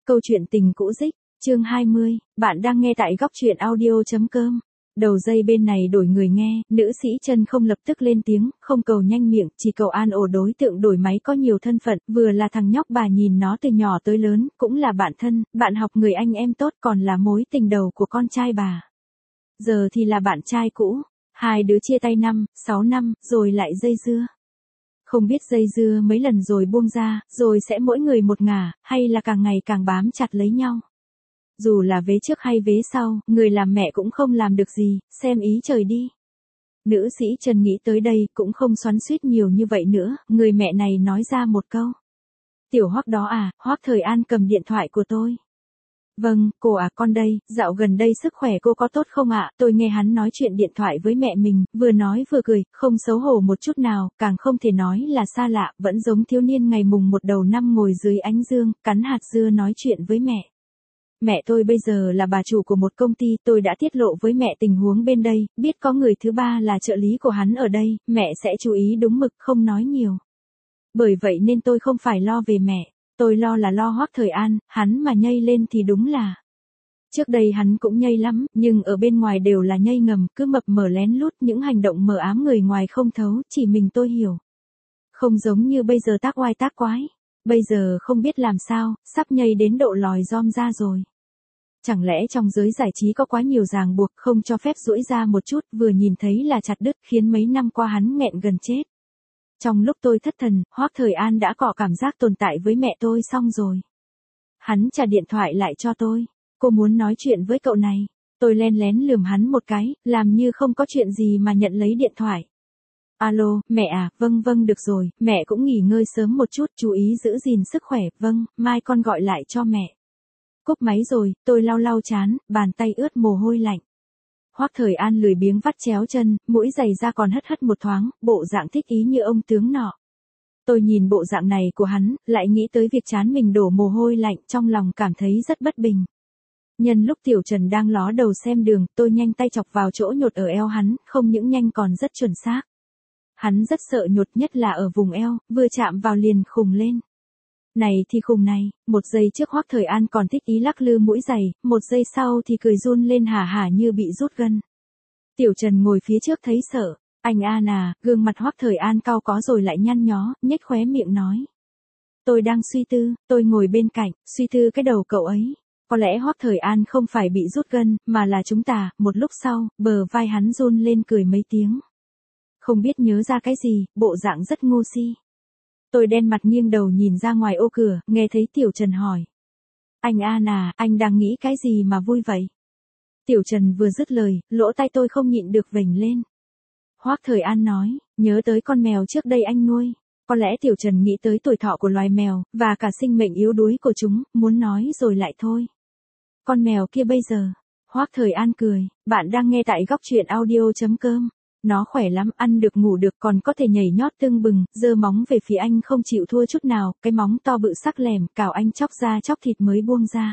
Câu chuyện tình cũ dích, chương 20, bạn đang nghe tại góc truyện audio.com. Đầu dây bên này đổi người nghe, nữ sĩ Trân không lập tức lên tiếng, không cầu nhanh miệng, chỉ cầu an ủi đối tượng đổi máy có nhiều thân phận, vừa là thằng nhóc bà nhìn nó từ nhỏ tới lớn, cũng là bạn thân, bạn học người anh em tốt, còn là mối tình đầu của con trai bà. Giờ thì là bạn trai cũ, hai đứa chia tay 6 năm, rồi lại dây dưa. Không biết dây dưa mấy lần rồi buông ra, rồi sẽ mỗi người một ngả, hay là càng ngày càng bám chặt lấy nhau. Dù là vế trước hay vế sau, người làm mẹ cũng không làm được gì, xem ý trời đi. Nữ sĩ Trần nghĩ tới đây cũng không xoắn xuýt nhiều như vậy nữa, người mẹ này nói ra một câu. Tiểu Hoắc đó à, Hoắc Thời An cầm điện thoại của tôi. Vâng, cô à, con đây, dạo gần đây sức khỏe cô có tốt không ạ? Tôi nghe hắn nói chuyện điện thoại với mẹ mình, vừa nói vừa cười, không xấu hổ một chút nào, càng không thể nói là xa lạ, vẫn giống thiếu niên ngày mùng 1 đầu năm ngồi dưới ánh dương, cắn hạt dưa nói chuyện với mẹ. Mẹ tôi bây giờ là bà chủ của một công ty, tôi đã tiết lộ với mẹ tình huống bên đây, biết có người thứ ba là trợ lý của hắn ở đây, mẹ sẽ chú ý đúng mực không nói nhiều. Bởi vậy nên tôi không phải lo về mẹ. Tôi lo là lo Hoắc Thời An, hắn mà nhây lên thì đúng là. Trước đây hắn cũng nhây lắm, nhưng ở bên ngoài đều là nhây ngầm, cứ mập mờ lén lút, những hành động mờ ám người ngoài không thấu, chỉ mình tôi hiểu. Không giống như bây giờ tác oai tác quái. Bây giờ không biết làm sao, sắp nhây đến độ lòi rom ra rồi. Chẳng lẽ trong giới giải trí có quá nhiều ràng buộc không cho phép duỗi ra một chút, vừa nhìn thấy là chặt đứt, khiến mấy năm qua hắn nghẹn gần chết. Trong lúc tôi thất thần, Hoắc Thời An đã có cảm giác tồn tại với mẹ tôi xong rồi. Hắn trả điện thoại lại cho tôi. Cô muốn nói chuyện với cậu này. Tôi len lén lườm hắn một cái, làm như không có chuyện gì mà nhận lấy điện thoại. Alo, mẹ à, vâng được rồi, mẹ cũng nghỉ ngơi sớm một chút, chú ý giữ gìn sức khỏe, vâng, mai con gọi lại cho mẹ. Cúp máy rồi, tôi lau trán, bàn tay ướt mồ hôi lạnh. Hoắc Thời An lười biếng vắt chéo chân, mũi giày ra còn hất một thoáng, bộ dạng thích ý như ông tướng nọ. Tôi nhìn bộ dạng này của hắn, lại nghĩ tới việc trán mình đổ mồ hôi lạnh, trong lòng cảm thấy rất bất bình. Nhân lúc Tiểu Trần đang ló đầu xem đường, tôi nhanh tay chọc vào chỗ nhột ở eo hắn, không những nhanh còn rất chuẩn xác. Hắn rất sợ nhột, nhất là ở vùng eo, vừa chạm vào liền khùng lên. Này thì khùng này, một giây trước Hoắc Thời An còn thích ý lắc lư mũi giày, một giây sau thì cười run lên hả hả như bị rút gân. Tiểu Trần ngồi phía trước thấy sợ, anh a nà, gương mặt Hoắc Thời An cau có rồi lại nhăn nhó, nhếch khóe miệng nói. Tôi đang suy tư, tôi ngồi bên cạnh, suy tư cái đầu cậu ấy. Có lẽ Hoắc Thời An không phải bị rút gân, mà là chúng ta, một lúc sau, bờ vai hắn run lên cười mấy tiếng. Không biết nhớ ra cái gì, bộ dạng rất ngu si. Tôi đen mặt nghiêng đầu nhìn ra ngoài ô cửa, nghe thấy Tiểu Trần hỏi. Anh a nà, anh đang nghĩ cái gì mà vui vậy? Tiểu Trần vừa dứt lời, lỗ tai tôi không nhịn được vểnh lên. Hoắc Thời An nói, nhớ tới con mèo trước đây anh nuôi. Có lẽ Tiểu Trần nghĩ tới tuổi thọ của loài mèo, và cả sinh mệnh yếu đuối của chúng, muốn nói rồi lại thôi. Con mèo kia bây giờ. Hoắc Thời An cười, bạn đang nghe tại góc truyện audio.com. Nó khỏe lắm, ăn được ngủ được, còn có thể nhảy nhót tưng bừng, giơ móng về phía anh không chịu thua chút nào, cái móng to bự sắc lẻm, cào anh chóc da chóc thịt mới buông ra.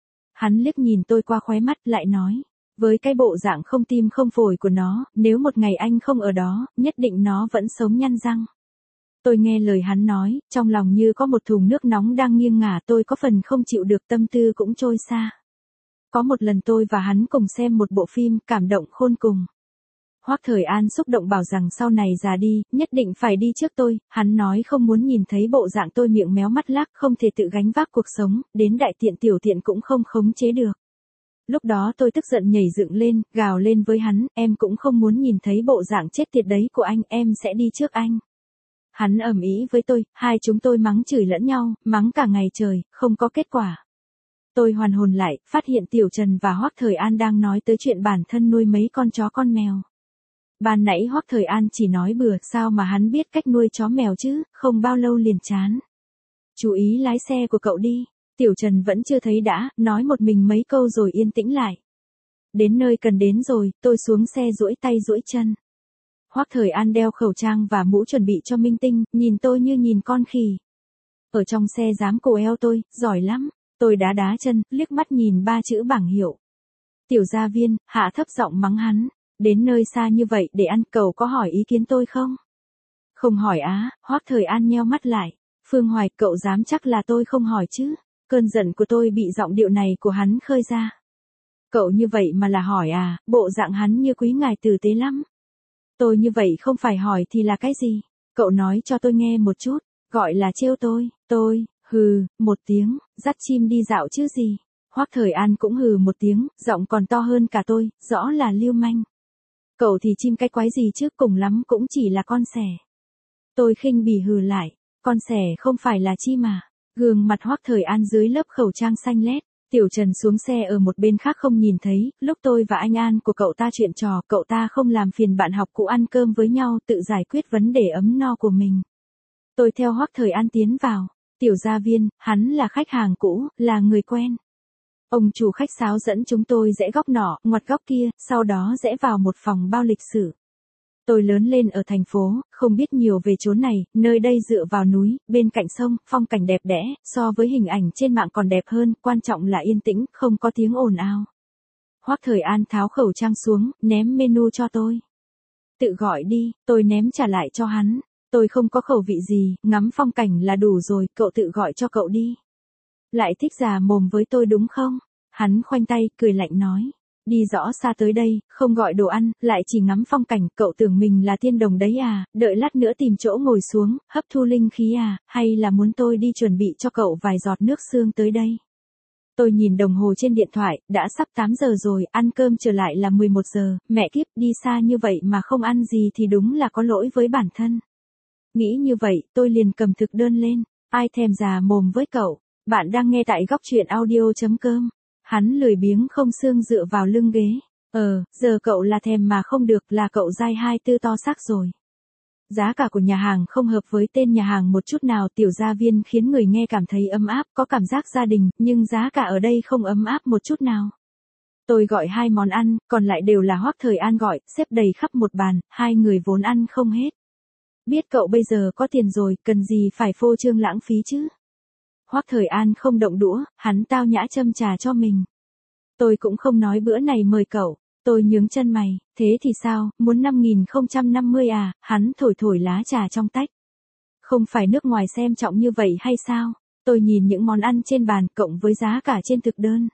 Hắn liếc nhìn tôi qua khóe mắt, lại nói, với cái bộ dạng không tim không phổi của nó, nếu một ngày anh không ở đó, nhất định nó vẫn sống nhăn răng. Tôi nghe lời hắn nói, trong lòng như có một thùng nước nóng đang nghiêng ngả, tôi có phần không chịu được, tâm tư cũng trôi xa. Có một lần tôi và hắn cùng xem một bộ phim, cảm động khôn cùng. Hoắc Thời An xúc động bảo rằng sau này già đi, nhất định phải đi trước tôi, hắn nói không muốn nhìn thấy bộ dạng tôi miệng méo mắt lác, không thể tự gánh vác cuộc sống, đến đại tiện tiểu tiện cũng không khống chế được. Lúc đó tôi tức giận nhảy dựng lên, gào lên với hắn, em cũng không muốn nhìn thấy bộ dạng chết tiệt đấy của anh, em sẽ đi trước anh. Hắn ầm ĩ với tôi, hai chúng tôi mắng chửi lẫn nhau, mắng cả ngày trời, không có kết quả. Tôi hoàn hồn lại, phát hiện Tiểu Trần và Hoắc Thời An đang nói tới chuyện bản thân nuôi mấy con chó con mèo. Ban nãy Hoắc Thời An chỉ nói bừa, sao mà hắn biết cách nuôi chó mèo chứ, không bao lâu liền chán. Chú ý lái xe của cậu đi. Tiểu Trần vẫn chưa thấy đã, nói một mình mấy câu rồi yên tĩnh lại. Đến nơi cần đến rồi, tôi xuống xe duỗi tay duỗi chân. Hoắc Thời An đeo khẩu trang và mũ chuẩn bị cho minh tinh, nhìn tôi như nhìn con khỉ. Ở trong xe dám cổ eo tôi, giỏi lắm. Tôi đá chân, liếc mắt nhìn 3 chữ bảng hiệu. Tiểu gia viên, hạ thấp giọng mắng hắn. Đến nơi xa như vậy để ăn, cậu có hỏi ý kiến tôi không? Không hỏi á, Hoắc Thời An nheo mắt lại. Phương Hoài, cậu dám chắc là tôi không hỏi chứ? Cơn giận của tôi bị giọng điệu này của hắn khơi ra. Cậu như vậy mà là hỏi à, bộ dạng hắn như quý ngài tử tế lắm. Tôi như vậy không phải hỏi thì là cái gì? Cậu nói cho tôi nghe một chút, gọi là trêu tôi, hừ, một tiếng, dắt chim đi dạo chứ gì. Hoắc Thời An cũng hừ một tiếng, giọng còn to hơn cả tôi, rõ là lưu manh. Cậu thì chim cái quái gì chứ, cùng lắm cũng chỉ là con sẻ. Tôi khinh bỉ hừ lại, con sẻ không phải là chim mà. Gương mặt Hoắc Thời An dưới lớp khẩu trang xanh lét. Tiểu Trần xuống xe ở một bên khác không nhìn thấy, lúc tôi và anh An của cậu ta chuyện trò, cậu ta không làm phiền bạn học cũ ăn cơm với nhau, tự giải quyết vấn đề ấm no của mình. Tôi theo Hoắc Thời An tiến vào. Tiểu gia viên, hắn là khách hàng cũ, là người quen. Ông chủ khách sáo dẫn chúng tôi rẽ góc nọ, ngoặt góc kia, sau đó rẽ vào một phòng bao lịch sử. Tôi lớn lên ở thành phố, không biết nhiều về chốn này, nơi đây dựa vào núi, bên cạnh sông, phong cảnh đẹp đẽ, so với hình ảnh trên mạng còn đẹp hơn, quan trọng là yên tĩnh, không có tiếng ồn ào. Hoắc Thời An tháo khẩu trang xuống, ném menu cho tôi. Tự gọi đi, tôi ném trả lại cho hắn. Tôi không có khẩu vị gì, ngắm phong cảnh là đủ rồi, cậu tự gọi cho cậu đi. Lại thích già mồm với tôi đúng không? Hắn khoanh tay, cười lạnh nói. Đi rõ xa tới đây, không gọi đồ ăn, lại chỉ ngắm phong cảnh, cậu tưởng mình là thiên đồng đấy à, đợi lát nữa tìm chỗ ngồi xuống, hấp thu linh khí à, hay là muốn tôi đi chuẩn bị cho cậu vài giọt nước xương tới đây? Tôi nhìn đồng hồ trên điện thoại, đã sắp 8 giờ rồi, ăn cơm trở lại là 11 giờ, mẹ kiếp, đi xa như vậy mà không ăn gì thì đúng là có lỗi với bản thân. Nghĩ như vậy, tôi liền cầm thực đơn lên, ai thèm già mồm với cậu, bạn đang nghe tại góc truyện audio.com. Hắn lười biếng không xương dựa vào lưng ghế. Giờ cậu là thèm mà không được, là cậu dai 24 to xác rồi. Giá cả của nhà hàng không hợp với tên nhà hàng một chút nào, Tiểu Gia Viên khiến người nghe cảm thấy ấm áp, có cảm giác gia đình, nhưng giá cả ở đây không ấm áp một chút nào. Tôi gọi 2 món ăn, còn lại đều là Hoắc Thời An gọi, xếp đầy khắp một bàn, 2 người vốn ăn không hết. Biết cậu bây giờ có tiền rồi, cần gì phải phô trương lãng phí chứ? Hoắc Thời An không động đũa, hắn tao nhã châm trà cho mình. Tôi cũng không nói bữa này mời cậu, tôi nhướng chân mày, thế thì sao, muốn 5050 à, hắn thổi thổi lá trà trong tách. Không phải nước ngoài xem trọng như vậy hay sao? Tôi nhìn những món ăn trên bàn cộng với giá cả trên thực đơn.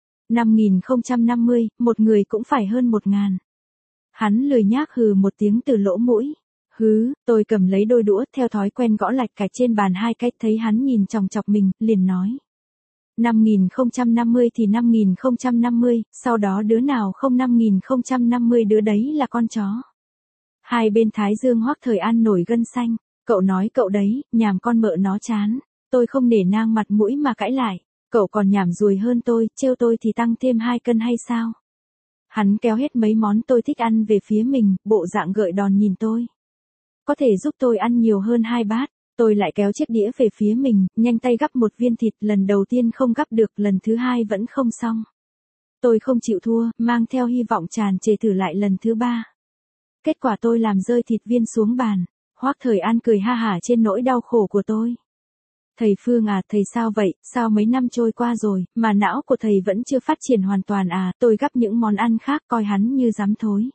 5050, một người cũng phải hơn 1000. Hắn lười nhác hừ một tiếng từ lỗ mũi. Tôi cầm lấy đôi đũa, theo thói quen gõ lạch cạch trên bàn 2 cái, thấy hắn nhìn chòng chọc mình, liền nói. 5050 thì 5050, sau đó đứa nào không 5050 đứa đấy là con chó. Hai bên thái dương Hoắc Thời An nổi gân xanh, cậu nói cậu đấy, nhàm con mợ nó chán, tôi không nể nang mặt mũi mà cãi lại, cậu còn nhảm ruồi hơn tôi, trêu tôi thì tăng thêm 2 cân hay sao? Hắn kéo hết mấy món tôi thích ăn về phía mình, bộ dạng gợi đòn nhìn tôi. Có thể giúp tôi ăn nhiều hơn 2 bát, tôi lại kéo chiếc đĩa về phía mình, nhanh tay gắp một viên thịt, lần đầu tiên không gắp được, lần thứ 2 vẫn không xong. Tôi không chịu thua, mang theo hy vọng tràn trề thử lại lần thứ 3. Kết quả tôi làm rơi thịt viên xuống bàn. Hoắc Thời An cười ha hả trên nỗi đau khổ của tôi. Thầy Phương à, thầy sao vậy, sao mấy năm trôi qua rồi, mà não của thầy vẫn chưa phát triển hoàn toàn à, tôi gắp những món ăn khác coi hắn như dám thối.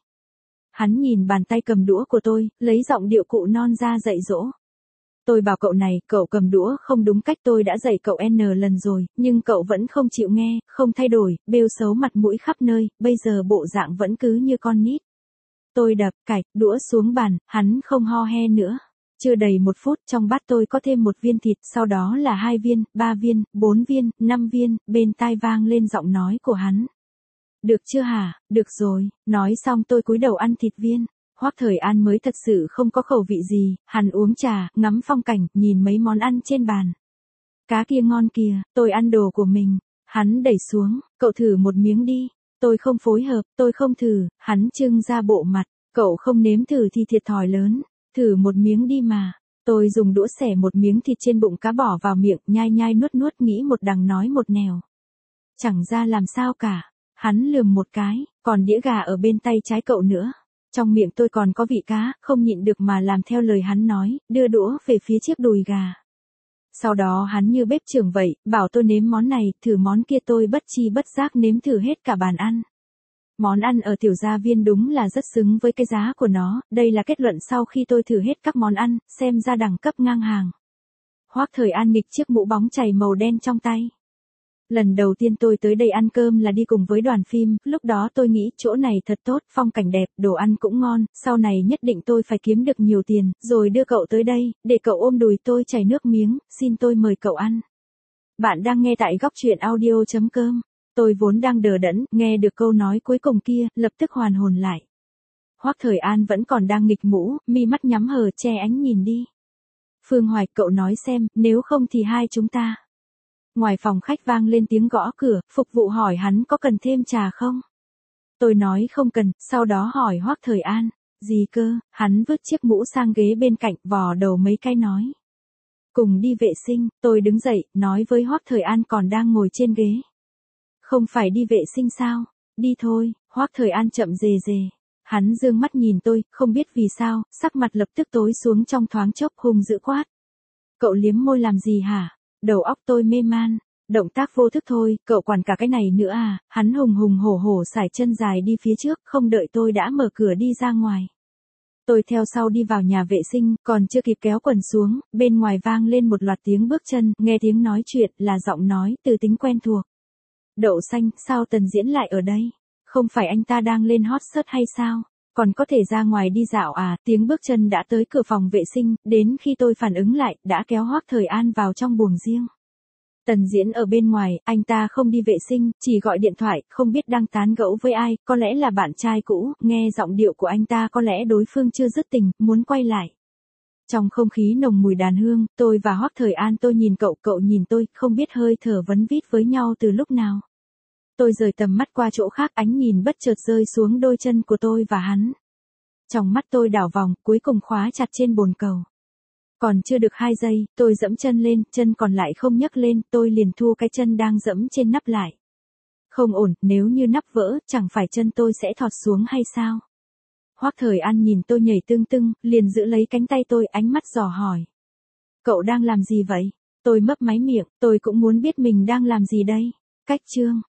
Hắn nhìn bàn tay cầm đũa của tôi, lấy giọng điệu cụ non ra dạy dỗ. Tôi bảo cậu này, cậu cầm đũa không đúng cách, tôi đã dạy cậu N lần rồi, nhưng cậu vẫn không chịu nghe, không thay đổi, bêu xấu mặt mũi khắp nơi, bây giờ bộ dạng vẫn cứ như con nít. Tôi đập cạch đũa xuống bàn, hắn không ho he nữa. Chưa đầy 1 phút, trong bát tôi có thêm 1 viên thịt, sau đó là 2 viên, 3 viên, 4 viên, 5 viên, bên tai vang lên giọng nói của hắn. Được chưa hả, được rồi, nói xong tôi cúi đầu ăn thịt viên. Hoắc Thời An mới thật sự không có khẩu vị gì, hắn uống trà, ngắm phong cảnh, nhìn mấy món ăn trên bàn. Cá kia ngon kìa, tôi ăn đồ của mình. Hắn đẩy xuống, cậu thử một miếng đi. Tôi không phối hợp, tôi không thử, hắn trưng ra bộ mặt, cậu không nếm thử thì thiệt thòi lớn, thử một miếng đi mà. Tôi dùng đũa xẻ một miếng thịt trên bụng cá bỏ vào miệng, nhai nhai nuốt nuốt, nghĩ một đằng nói một nẻo. Chẳng ra làm sao cả, hắn lườm một cái, còn đĩa gà ở bên tay trái cậu nữa. Trong miệng tôi còn có vị cá, không nhịn được mà làm theo lời hắn nói, đưa đũa về phía chiếc đùi gà. Sau đó hắn như bếp trưởng vậy, bảo tôi nếm món này, thử món kia, tôi bất chi bất giác nếm thử hết cả bàn ăn. Món ăn ở Tiểu Gia Viên đúng là rất xứng với cái giá của nó, đây là kết luận sau khi tôi thử hết các món ăn, xem ra đẳng cấp ngang hàng. Hoắc Thời An nghịch chiếc mũ bóng chày màu đen trong tay. Lần đầu tiên tôi tới đây ăn cơm là đi cùng với đoàn phim, lúc đó tôi nghĩ chỗ này thật tốt, phong cảnh đẹp, đồ ăn cũng ngon, sau này nhất định tôi phải kiếm được nhiều tiền, rồi đưa cậu tới đây, để cậu ôm đùi tôi chảy nước miếng, xin tôi mời cậu ăn. Bạn đang nghe tại góc truyện audio.com. Tôi vốn đang đờ đẫn, nghe được câu nói cuối cùng kia, lập tức hoàn hồn lại. Hoắc Thời An vẫn còn đang nghịch mũ, mi mắt nhắm hờ che ánh nhìn đi. Phương Hoài, cậu nói xem, nếu không thì hai chúng ta. Ngoài phòng khách vang lên tiếng gõ cửa, phục vụ hỏi hắn có cần thêm trà không? Tôi nói không cần, sau đó hỏi Hoắc Thời An, gì cơ, hắn vứt chiếc mũ sang ghế bên cạnh, vò đầu mấy cái nói. Cùng đi vệ sinh, tôi đứng dậy, nói với Hoắc Thời An còn đang ngồi trên ghế. Không phải đi vệ sinh sao, đi thôi, Hoắc Thời An chậm rề rề. Hắn dương mắt nhìn tôi, không biết vì sao, sắc mặt lập tức tối xuống trong thoáng chốc hung dữ quát. Cậu liếm môi làm gì hả? Đầu óc tôi mê man. Động tác vô thức thôi, cậu quản cả cái này nữa à? Hắn hùng hùng hổ hổ sải chân dài đi phía trước, không đợi tôi đã mở cửa đi ra ngoài. Tôi theo sau đi vào nhà vệ sinh, còn chưa kịp kéo quần xuống, bên ngoài vang lên một loạt tiếng bước chân, nghe tiếng nói chuyện là giọng nói từ tính quen thuộc. Đậu xanh, sao Tần Diễn lại ở đây? Không phải anh ta đang lên hot search hay sao? Còn có thể ra ngoài đi dạo à? Tiếng bước chân đã tới cửa phòng vệ sinh, đến khi tôi phản ứng lại, đã kéo Hoắc Thời An vào trong buồng riêng. Tần Diễn ở bên ngoài, anh ta không đi vệ sinh, chỉ gọi điện thoại, không biết đang tán gẫu với ai, có lẽ là bạn trai cũ, nghe giọng điệu của anh ta có lẽ đối phương chưa dứt tình, muốn quay lại. Trong không khí nồng mùi đàn hương, tôi và Hoắc Thời An tôi nhìn cậu, cậu nhìn tôi, không biết hơi thở vấn vít với nhau từ lúc nào. Tôi rời tầm mắt qua chỗ khác, ánh nhìn bất chợt rơi xuống đôi chân của tôi và hắn. Trong mắt tôi đảo vòng, cuối cùng khóa chặt trên bồn cầu. Còn chưa được 2 giây, tôi dẫm chân lên, chân còn lại không nhấc lên, tôi liền thu cái chân đang dẫm trên nắp lại. Không ổn, nếu như nắp vỡ, chẳng phải chân tôi sẽ thọt xuống hay sao? Hoắc Thời An nhìn tôi nhảy tưng tưng, liền giữ lấy cánh tay tôi, ánh mắt dò hỏi. Cậu đang làm gì vậy? Tôi mấp máy miệng, tôi cũng muốn biết mình đang làm gì đây. Cách chương.